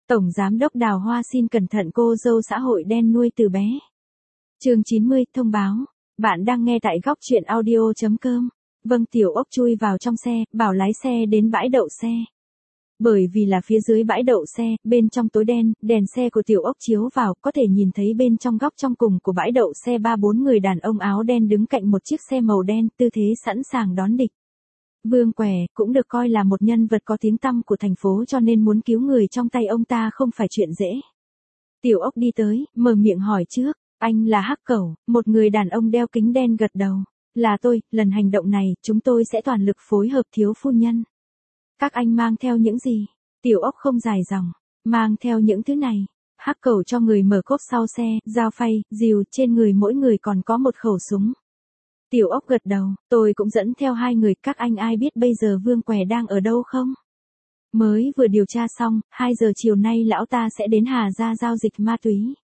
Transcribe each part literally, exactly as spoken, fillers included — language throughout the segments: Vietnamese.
Tổng Giám đốc Đào Hoa xin cẩn thận cô dâu xã hội đen nuôi từ bé. Chương chín mươi, thông báo. Bạn đang nghe tại góc truyện audio chấm com. Vâng, Tiểu Ốc chui vào trong xe, bảo lái xe đến bãi đậu xe. Bởi vì là phía dưới bãi đậu xe, bên trong tối đen, đèn xe của Tiểu Ốc chiếu vào, có thể nhìn thấy bên trong góc trong cùng của bãi đậu xe ba bốn người đàn ông áo đen đứng cạnh một chiếc xe màu đen, tư thế sẵn sàng đón địch. Vương Què cũng được coi là một nhân vật có tiếng tăm của thành phố, cho nên muốn cứu người trong tay ông ta không phải chuyện dễ. Tiểu Ốc đi tới, mở miệng hỏi trước, anh là Hắc Cẩu, một người đàn ông đeo kính đen gật đầu. Là tôi, lần hành động này, chúng tôi sẽ toàn lực phối hợp thiếu phu nhân. Các anh mang theo những gì? Tiểu Ốc không dài dòng, mang theo những thứ này. Hắc Cẩu cho người mở cốp sau xe, dao phay, rìu, trên người mỗi người còn có một khẩu súng. Tiểu Ốc gật đầu, tôi cũng dẫn theo hai người, các anh ai biết bây giờ Vương Què đang ở đâu không? Mới vừa điều tra xong, hai giờ chiều nay lão ta sẽ đến Hà Gia giao dịch ma túy.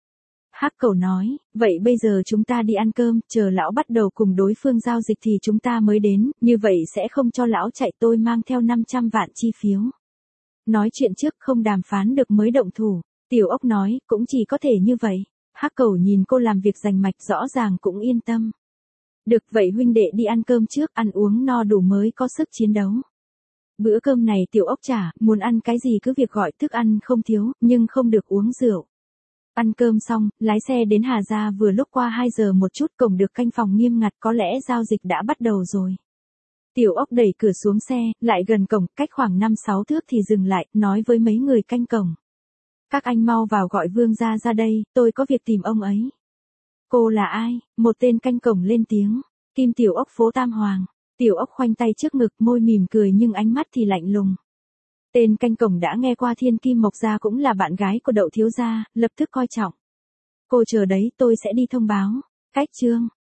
Hắc Cẩu nói, vậy bây giờ chúng ta đi ăn cơm, chờ lão bắt đầu cùng đối phương giao dịch thì chúng ta mới đến, như vậy sẽ không cho lão chạy, tôi mang theo năm trăm vạn chi phiếu. Nói chuyện trước không đàm phán được mới động thủ, Tiểu Ốc nói, cũng chỉ có thể như vậy. Hắc Cẩu nhìn cô làm việc rành mạch rõ ràng cũng yên tâm. Được vậy huynh đệ đi ăn cơm trước, ăn uống no đủ mới có sức chiến đấu. Bữa cơm này Tiểu Ốc trả, muốn ăn cái gì cứ việc gọi, thức ăn không thiếu, nhưng không được uống rượu. Ăn cơm xong, lái xe đến Hà Gia vừa lúc qua hai giờ một chút, cổng được canh phòng nghiêm ngặt, có lẽ giao dịch đã bắt đầu rồi. Tiểu Ốc đẩy cửa xuống xe, lại gần cổng, cách khoảng năm sáu thước thì dừng lại, nói với mấy người canh cổng. Các anh mau vào gọi Vương gia ra đây, tôi có việc tìm ông ấy. Cô là ai? Một tên canh cổng lên tiếng. Kim Tiểu Ốc phố Tam Hoàng. Tiểu Ốc khoanh tay trước ngực, môi mỉm cười nhưng ánh mắt thì lạnh lùng. Tên canh cổng đã nghe qua Thiên Kim Mộc Gia cũng là bạn gái của Đậu thiếu gia, lập tức coi trọng. Cô chờ đấy, tôi sẽ đi thông báo. Cách chương.